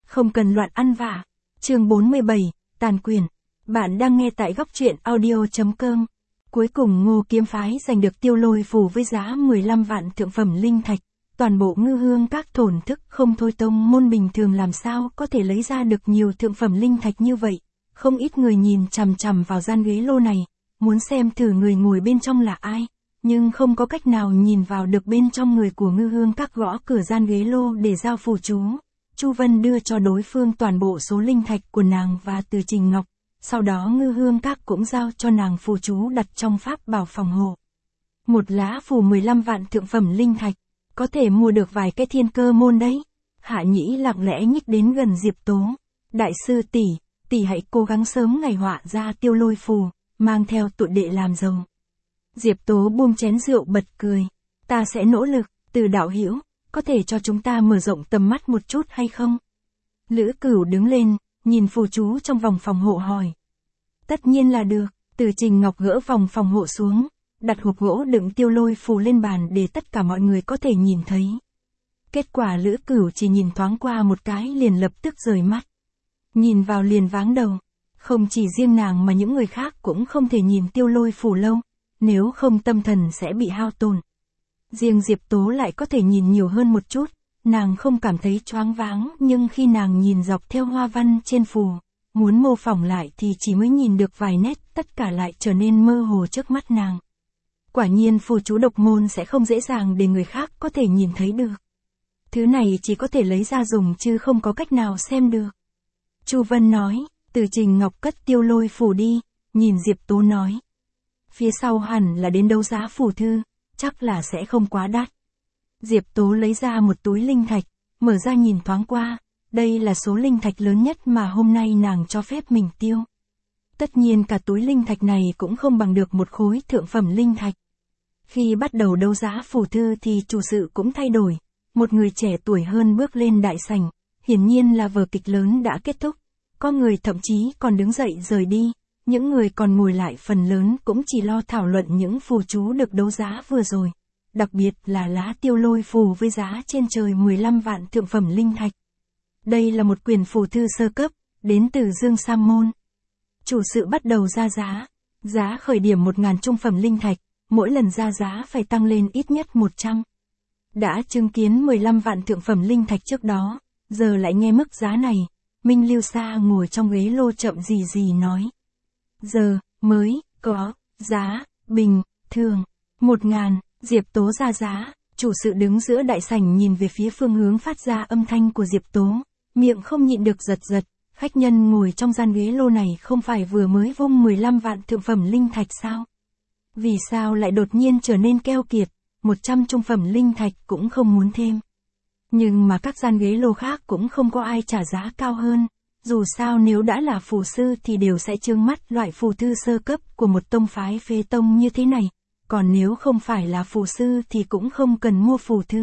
không cần loạn ăn vạ. Chương 47, tàn quyền. Bạn đang nghe tại góc truyện audio.com. Cuối cùng Ngô Kiếm Phái giành được Tiêu Lôi phù với giá 15 vạn thượng phẩm linh thạch. Toàn bộ Ngư Hương các thổn thức không thôi, tông môn bình thường làm sao có thể lấy ra được nhiều thượng phẩm linh thạch như vậy. Không ít người nhìn chằm chằm vào gian ghế lô này, muốn xem thử người ngồi bên trong là ai, nhưng không có cách nào nhìn vào được bên trong. Người của Ngư Hương các gõ cửa gian ghế lô để giao phù chú. Chu Vân đưa cho đối phương toàn bộ số linh thạch của nàng và Từ Trình Ngọc, sau đó Ngư Hương các cũng giao cho nàng phù chú đặt trong pháp bảo phòng hộ. Một lá phù 15 vạn thượng phẩm linh thạch, có thể mua được vài cái thiên cơ môn đấy. Hạ Nhĩ lặng lẽ nhích đến gần Diệp Tố. Đại sư tỷ hãy cố gắng sớm ngày họa ra Tiêu Lôi phù, mang theo tụi đệ làm giàu. Diệp Tố buông chén rượu bật cười. Ta sẽ nỗ lực. Từ đạo hữu, có thể cho chúng ta mở rộng tầm mắt một chút hay không? Lữ Cửu đứng lên, nhìn phù chú trong vòng phòng hộ hỏi. Tất nhiên là được. Từ Trình Ngọc gỡ vòng phòng hộ xuống, đặt hộp gỗ đựng Tiêu Lôi phù lên bàn để tất cả mọi người có thể nhìn thấy. Kết quả Lữ Cửu chỉ nhìn thoáng qua một cái liền lập tức rời mắt. Nhìn vào liền váng đầu. Không chỉ riêng nàng mà những người khác cũng không thể nhìn Tiêu Lôi phù lâu, nếu không tâm thần sẽ bị hao tổn. Riêng Diệp Tố lại có thể nhìn nhiều hơn một chút, nàng không cảm thấy choáng váng, nhưng khi nàng nhìn dọc theo hoa văn trên phù, muốn mô phỏng lại thì chỉ mới nhìn được vài nét, tất cả lại trở nên mơ hồ trước mắt nàng. Quả nhiên phù chú độc môn sẽ không dễ dàng để người khác có thể nhìn thấy được. Thứ này chỉ có thể lấy ra dùng chứ không có cách nào xem được. Chu Vân nói. Từ Trình Ngọc cất Tiêu Lôi phù đi, nhìn Diệp Tố nói. Phía sau hẳn là đến đấu giá phù thư, chắc là sẽ không quá đắt. Diệp Tố lấy ra một túi linh thạch, mở ra nhìn thoáng qua, đây là số linh thạch lớn nhất mà hôm nay nàng cho phép mình tiêu. Tất nhiên cả túi linh thạch này cũng không bằng được một khối thượng phẩm linh thạch. Khi bắt đầu đấu giá phù thư thì chủ sự cũng thay đổi, một người trẻ tuổi hơn bước lên đại sảnh, hiển nhiên là vở kịch lớn đã kết thúc. Có người thậm chí còn đứng dậy rời đi, những người còn ngồi lại phần lớn cũng chỉ lo thảo luận những phù chú được đấu giá vừa rồi. Đặc biệt là lá Tiêu Lôi phù với giá trên trời 15 vạn thượng phẩm linh thạch. Đây là một quyển phù thư sơ cấp, đến từ Dương Sam Môn. Chủ sự bắt đầu ra giá. Giá khởi điểm 1.000 trung phẩm linh thạch, mỗi lần ra giá phải tăng lên ít nhất 100. Đã chứng kiến 15 vạn thượng phẩm linh thạch trước đó, giờ lại nghe mức giá này. Minh Lưu Sa ngồi trong ghế lô chậm gì nói. Giờ, mới, có, giá, bình, thường, 1.000, Diệp Tố ra giá, chủ sự đứng giữa đại sảnh nhìn về phía phương hướng phát ra âm thanh của Diệp Tố, miệng không nhịn được giật, khách nhân ngồi trong gian ghế lô này không phải vừa mới vung 15 vạn thượng phẩm linh thạch sao? Vì sao lại đột nhiên trở nên keo kiệt, 100 trung phẩm linh thạch cũng không muốn thêm. Nhưng mà các gian ghế lô khác cũng không có ai trả giá cao hơn, dù sao nếu đã là phù sư thì đều sẽ trương mắt loại phù thư sơ cấp của một tông phái phế tông như thế này, còn nếu không phải là phù sư thì cũng không cần mua phù thư.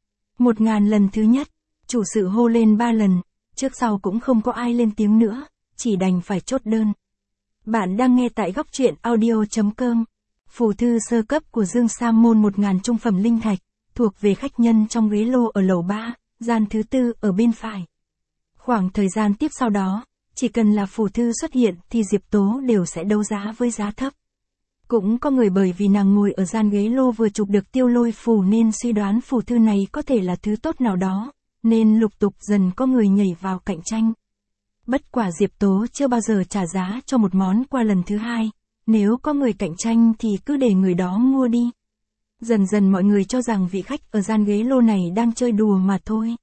1.000 lần thứ nhất, chủ sự hô lên 3 lần, trước sau cũng không có ai lên tiếng nữa, chỉ đành phải chốt đơn. Bạn đang nghe tại góc truyện audio.com. Phù thư sơ cấp của Dương Sam Môn 1.000 trung phẩm linh thạch, thuộc về khách nhân trong ghế lô ở lầu 3, gian thứ 4 ở bên phải. Khoảng thời gian tiếp sau đó, chỉ cần là phù thư xuất hiện thì Diệp Tố đều sẽ đấu giá với giá thấp. Cũng có người bởi vì nàng ngồi ở gian ghế lô vừa chụp được Tiêu Lôi phù nên suy đoán phù thư này có thể là thứ tốt nào đó, nên lục tục dần có người nhảy vào cạnh tranh. Bất quả Diệp Tố chưa bao giờ trả giá cho một món qua lần thứ hai, nếu có người cạnh tranh thì cứ để người đó mua đi. Dần dần mọi người cho rằng vị khách ở gian ghế lô này đang chơi đùa mà thôi.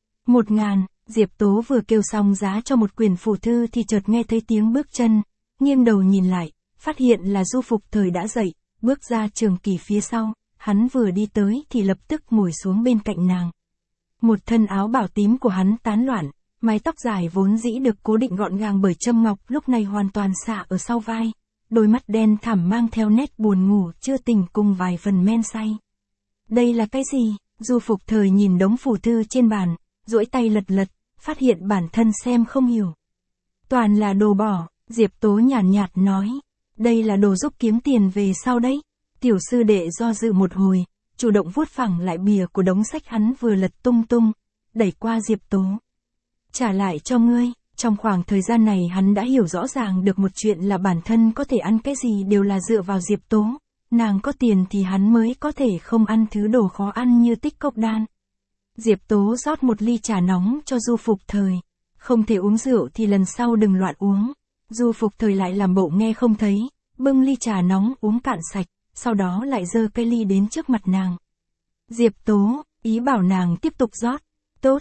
1.000, Diệp Tố vừa kêu xong giá cho một quyển phù thư thì chợt nghe thấy tiếng bước chân, nghiêng đầu nhìn lại, phát hiện là Du Phục Thời đã dậy, bước ra Trường Kỳ phía sau, hắn vừa đi tới thì lập tức ngồi xuống bên cạnh nàng. Một thân áo bảo tím của hắn tán loạn, mái tóc dài vốn dĩ được cố định gọn gàng bởi châm ngọc lúc này hoàn toàn xả ở sau vai, đôi mắt đen thẳm mang theo nét buồn ngủ chưa tỉnh cùng vài phần men say. Đây là cái gì? Du Phục Thời nhìn đống phù thư trên bàn, duỗi tay lật, phát hiện bản thân xem không hiểu. Toàn là đồ bỏ, Diệp Tố nhàn nhạt nói. Đây là đồ giúp kiếm tiền về sau đấy. Tiểu sư đệ do dự một hồi, chủ động vuốt phẳng lại bìa của đống sách hắn vừa lật tung, đẩy qua Diệp Tố. trả lại cho ngươi. Trong khoảng thời gian này hắn đã hiểu rõ ràng được một chuyện là bản thân có thể ăn cái gì đều là dựa vào Diệp Tố. Nàng có tiền thì hắn mới có thể không ăn thứ đồ khó ăn như tích cốc đan. Diệp Tố rót một ly trà nóng cho Du Phục Thời. Không thể uống rượu thì lần sau đừng loạn uống. Du Phục Thời lại làm bộ nghe không thấy, bưng ly trà nóng uống cạn sạch, sau đó lại giơ cây ly đến trước mặt nàng. Diệp Tố, ý bảo nàng tiếp tục rót. Tốt,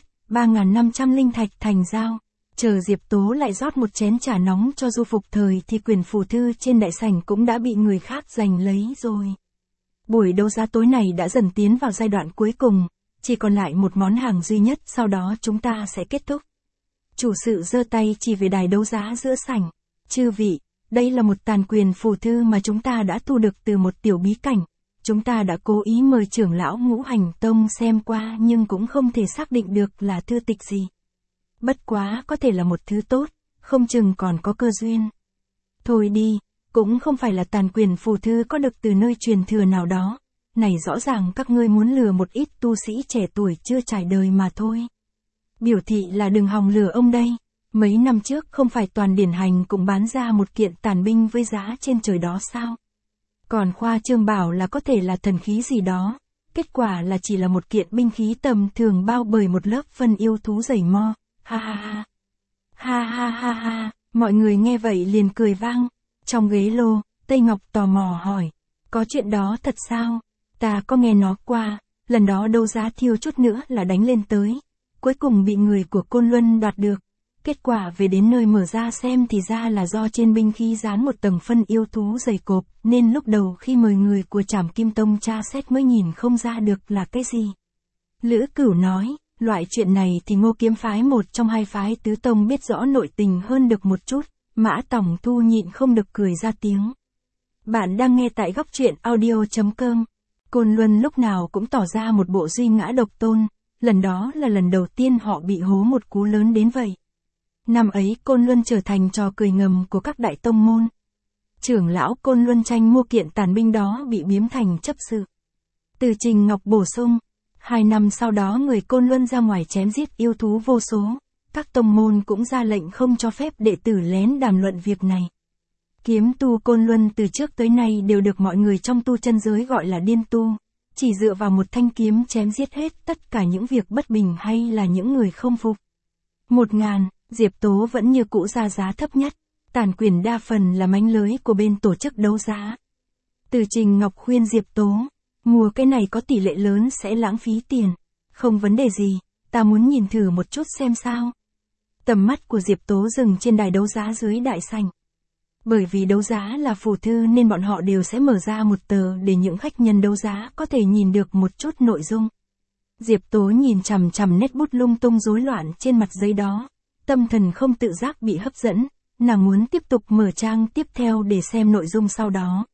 3.500 linh thạch thành giao. Chờ Diệp Tố lại rót một chén trà nóng cho Du Phục Thời thì quyền phù thư trên đại sảnh cũng đã bị người khác giành lấy rồi. Buổi đấu giá tối này đã dần tiến vào giai đoạn cuối cùng, chỉ còn lại một món hàng duy nhất, sau đó chúng ta sẽ kết thúc. Chủ sự giơ tay chỉ về đài đấu giá giữa sảnh. Chư vị, đây là một tàn quyền phù thư mà chúng ta đã thu được từ một tiểu bí cảnh. Chúng ta đã cố ý mời trưởng lão Ngũ Hành Tông xem qua nhưng cũng không thể xác định được là thư tịch gì. Bất quá có thể là một thứ tốt, không chừng còn có cơ duyên. Thôi đi, cũng không phải là tàn quyền phù thư có được từ nơi truyền thừa nào đó. Này rõ ràng các ngươi muốn lừa một ít tu sĩ trẻ tuổi chưa trải đời mà thôi. Biểu thị là đừng hòng lừa ông đây. Mấy năm trước không phải Toàn Điển Hành cũng bán ra một kiện tàn binh với giá trên trời đó sao? Còn khoa trương bảo là có thể là thần khí gì đó. Kết quả là chỉ là một kiện binh khí tầm thường bao bởi một lớp phân yêu thú dày mo. Ha ha ha. Ha ha ha ha. Mọi người nghe vậy liền cười vang. Trong ghế lô, Tây Ngọc tò mò hỏi. Có chuyện đó thật sao? Ta có nghe nó qua. Lần đó đấu giá thiêu chút nữa là đánh lên tới. Cuối cùng bị người của Côn Luân đoạt được. Kết quả về đến nơi mở ra xem thì ra là do trên binh khí dán một tầng phân yêu thú dày cộp, nên lúc đầu khi mời người của Trảm Kim Tông tra xét mới nhìn không ra được là cái gì. Lữ Cửu nói, loại chuyện này thì Ngô Kiếm phái một trong hai phái tứ tông biết rõ nội tình hơn được một chút. Mã Tòng Thu nhịn không được cười ra tiếng. Bạn đang nghe tại góc truyện audio.com. Côn Luân lúc nào cũng tỏ ra một bộ duy ngã độc tôn, lần đó là lần đầu tiên họ bị hố một cú lớn đến vậy. Năm ấy Côn Luân trở thành trò cười ngầm của các đại tông môn. Trưởng lão Côn Luân tranh mua kiện tàn binh đó bị biếm thành chấp sự. Từ Trình Ngọc bổ sung, 2 năm sau đó người Côn Luân ra ngoài chém giết yêu thú vô số, các tông môn cũng ra lệnh không cho phép đệ tử lén đàm luận việc này. Kiếm tu Côn Luân từ trước tới nay đều được mọi người trong tu chân giới gọi là điên tu, chỉ dựa vào một thanh kiếm chém giết hết tất cả những việc bất bình hay là những người không phục. 1.000, Diệp Tố vẫn như cũ ra giá thấp nhất, tàn quyền đa phần là mánh lưới của bên tổ chức đấu giá. Từ Trình Ngọc khuyên Diệp Tố, mua cái này có tỷ lệ lớn sẽ lãng phí tiền. Không vấn đề gì, ta muốn nhìn thử một chút xem sao. Tầm mắt của Diệp Tố dừng trên đài đấu giá dưới đại sảnh. Bởi vì đấu giá là phù thư nên bọn họ đều sẽ mở ra một tờ để những khách nhân đấu giá có thể nhìn được một chút nội dung. Diệp Tố nhìn chằm chằm nét bút lung tung rối loạn trên mặt giấy đó. Tâm thần không tự giác bị hấp dẫn, nàng muốn tiếp tục mở trang tiếp theo để xem nội dung sau đó.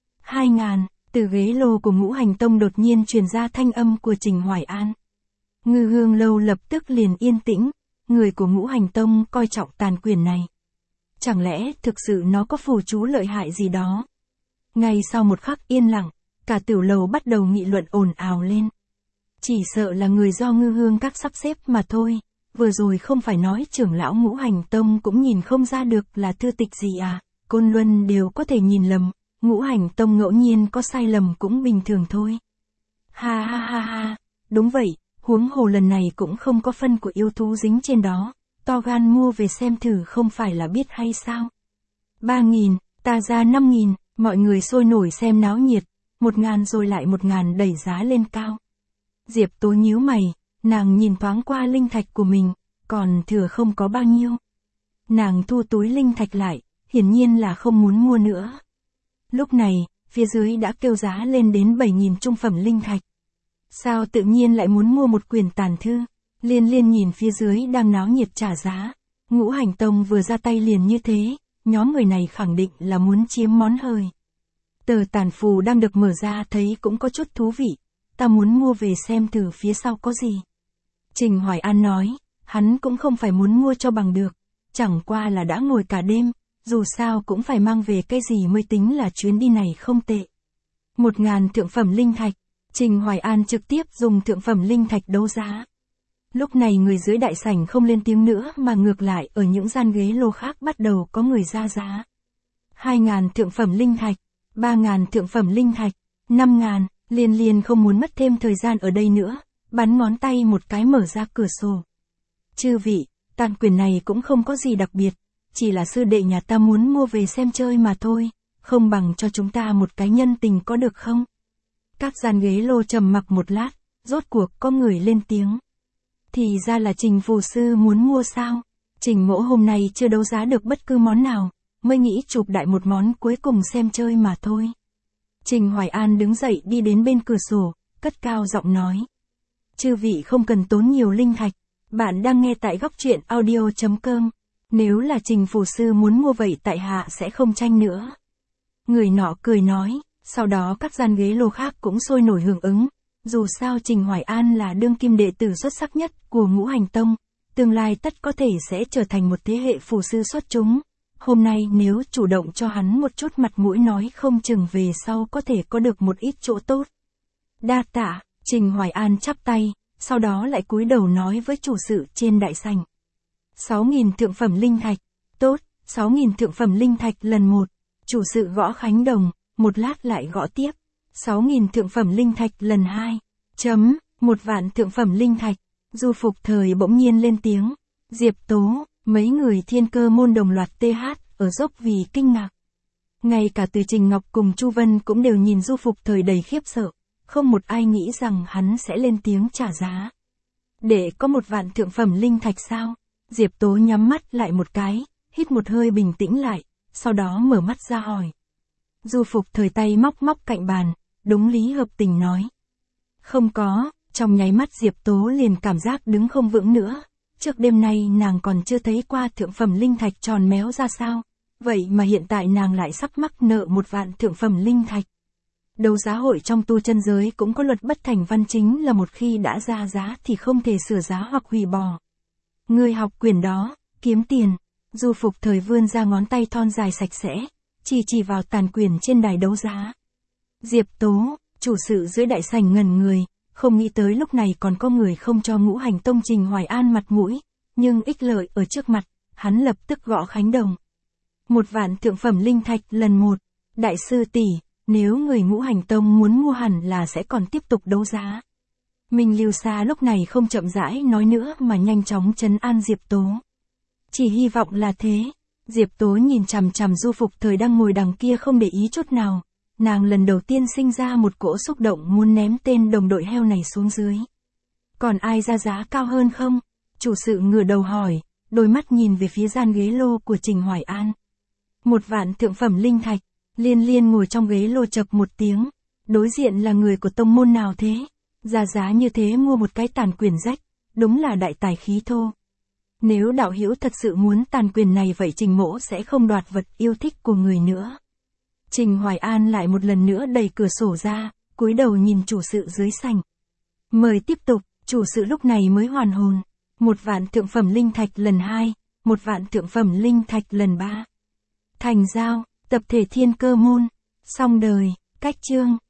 2.000, từ ghế lô của Ngũ Hành Tông đột nhiên truyền ra thanh âm của Trình Hoài An. Ngư Hương Lâu lập tức liền yên tĩnh, người của Ngũ Hành Tông coi trọng tàn quyền này. Chẳng lẽ thực sự nó có phù chú lợi hại gì đó? Ngay sau một khắc yên lặng, cả tiểu lầu bắt đầu nghị luận ồn ào lên. Chỉ sợ là người do Ngư Hương các sắp xếp mà thôi. Vừa rồi không phải nói trưởng lão Ngũ Hành Tông cũng nhìn không ra được là thư tịch gì à? Côn Luân đều có thể nhìn lầm, Ngũ Hành Tông ngẫu nhiên có sai lầm cũng bình thường thôi. Ha ha ha ha, đúng vậy, huống hồ lần này cũng không có phân của yêu thú dính trên đó, to gan mua về xem thử không phải là biết hay sao. 3.000, ta ra 5.000, mọi người sôi nổi xem náo nhiệt, 1.000 rồi lại 1.000 đẩy giá lên cao. Diệp Tố nhíu mày. Nàng nhìn thoáng qua linh thạch của mình, còn thừa không có bao nhiêu. Nàng thu túi linh thạch lại, hiển nhiên là không muốn mua nữa. Lúc này, phía dưới đã kêu giá lên đến 7.000 trung phẩm linh thạch. Sao tự nhiên lại muốn mua một quyển tàn thư? Liên Liên nhìn phía dưới đang náo nhiệt trả giá. Ngũ Hành Tông vừa ra tay liền như thế, nhóm người này khẳng định là muốn chiếm món hời. Tờ tàn phù đang được mở ra thấy cũng có chút thú vị. Ta muốn mua về xem thử phía sau có gì. Trình Hoài An nói, hắn cũng không phải muốn mua cho bằng được, chẳng qua là đã ngồi cả đêm, dù sao cũng phải mang về cái gì mới tính là chuyến đi này không tệ. 1.000 thượng phẩm linh thạch, Trình Hoài An trực tiếp dùng thượng phẩm linh thạch đấu giá. Lúc này người dưới đại sảnh không lên tiếng nữa mà ngược lại ở những gian ghế lô khác bắt đầu có người ra giá. 2.000 thượng phẩm linh thạch, 3.000 thượng phẩm linh thạch, 5.000, Liên Liên không muốn mất thêm thời gian ở đây nữa, bắn ngón tay một cái mở ra cửa sổ. Chư vị, tàn quyền này cũng không có gì đặc biệt, chỉ là sư đệ nhà ta muốn mua về xem chơi mà thôi, không bằng cho chúng ta một cái nhân tình có được không? Các gian ghế lô trầm mặc một lát, rốt cuộc có người lên tiếng. Thì ra là Trình phù sư muốn mua sao? Trình mỗ hôm nay chưa đấu giá được bất cứ món nào, mới nghĩ chụp đại một món cuối cùng xem chơi mà thôi. Trình Hoài An đứng dậy đi đến bên cửa sổ, cất cao giọng nói. Chư vị không cần tốn nhiều linh thạch, bạn đang nghe tại góc truyện audio.com. Nếu là Trình phù sư muốn mua vậy tại hạ sẽ không tranh nữa. Người nọ cười nói, sau đó các gian ghế lô khác cũng sôi nổi hưởng ứng. Dù sao Trình Hoài An là đương kim đệ tử xuất sắc nhất của Ngũ Hành Tông, tương lai tất có thể sẽ trở thành một thế hệ phù sư xuất chúng. Hôm nay nếu chủ động cho hắn một chút mặt mũi nói không chừng về sau có thể có được một ít chỗ tốt. Đa tạ, Trình Hoài An chắp tay, sau đó lại cúi đầu nói với chủ sự trên đại sảnh. 6.000 thượng phẩm linh thạch, tốt, 6.000 thượng phẩm linh thạch lần một, chủ sự gõ khánh đồng, một lát lại gõ tiếp. 6.000 thượng phẩm linh thạch lần 2, 1 vạn thượng phẩm linh thạch, Du Phục Thời bỗng nhiên lên tiếng, Diệp Tố, mấy người Thiên Cơ môn đồng loạt TH, ở dốc vì kinh ngạc. Ngay cả từ Trình Ngọc cùng Chu Vân cũng đều nhìn Du Phục Thời đầy khiếp sợ, không một ai nghĩ rằng hắn sẽ lên tiếng trả giá. Để có 1 vạn thượng phẩm linh thạch sao? Diệp Tố nhắm mắt lại một cái, hít một hơi bình tĩnh lại, sau đó mở mắt ra hỏi. Du Phục Thời tay móc cạnh bàn, đúng lý hợp tình nói. Không có, trong nháy mắt Diệp Tố liền cảm giác đứng không vững nữa. Trước đêm nay nàng còn chưa thấy qua thượng phẩm linh thạch tròn méo ra sao. Vậy mà hiện tại nàng lại sắp mắc nợ 1 vạn thượng phẩm linh thạch. Đấu giá hội trong tu chân giới cũng có luật bất thành văn, chính là một khi đã ra giá thì không thể sửa giá hoặc hủy bỏ. Người học quyền đó, kiếm tiền. Du Phục Thời vươn ra ngón tay thon dài sạch sẽ, chỉ vào tàn quyền trên đài đấu giá. Diệp Tố, chủ sự dưới đại sảnh ngẩn người, không nghĩ tới lúc này còn có người không cho Ngũ Hành Tông Trình Hoài An mặt mũi, nhưng ích lợi ở trước mặt, hắn lập tức gõ khánh đồng. 1 vạn thượng phẩm linh thạch lần 1, đại sư tỷ, nếu người Ngũ Hành Tông muốn mua hẳn là sẽ còn tiếp tục đấu giá. Minh Lưu Sa lúc này không chậm rãi nói nữa mà nhanh chóng trấn an Diệp Tố. Chỉ hy vọng là thế. Diệp Tố nhìn chằm chằm Du Phục Thời đang ngồi đằng kia không để ý chút nào. Nàng lần đầu tiên sinh ra một cỗ xúc động muốn ném tên đồng đội heo này xuống dưới. Còn ai ra giá cao hơn không? Chủ sự ngửa đầu hỏi, đôi mắt nhìn về phía gian ghế lô của Trình Hoài An. 1 vạn thượng phẩm linh thạch, Liên Liên ngồi trong ghế lô chậc một tiếng. Đối diện là người của tông môn nào thế? Ra giá như thế mua một cái tàn quyền rách, đúng là đại tài khí thô. Nếu đạo hữu thật sự muốn tàn quyền này vậy Trình mỗ sẽ không đoạt vật yêu thích của người nữa. Trình Hoài An lại một lần nữa đẩy cửa sổ ra, cúi đầu nhìn chủ sự dưới sảnh. Mời tiếp tục, chủ sự lúc này mới hoàn hồn. 1 vạn thượng phẩm linh thạch lần 2, 1 vạn thượng phẩm linh thạch lần 3. Thành giao, tập thể Thiên Cơ môn, xong đời, cách chương.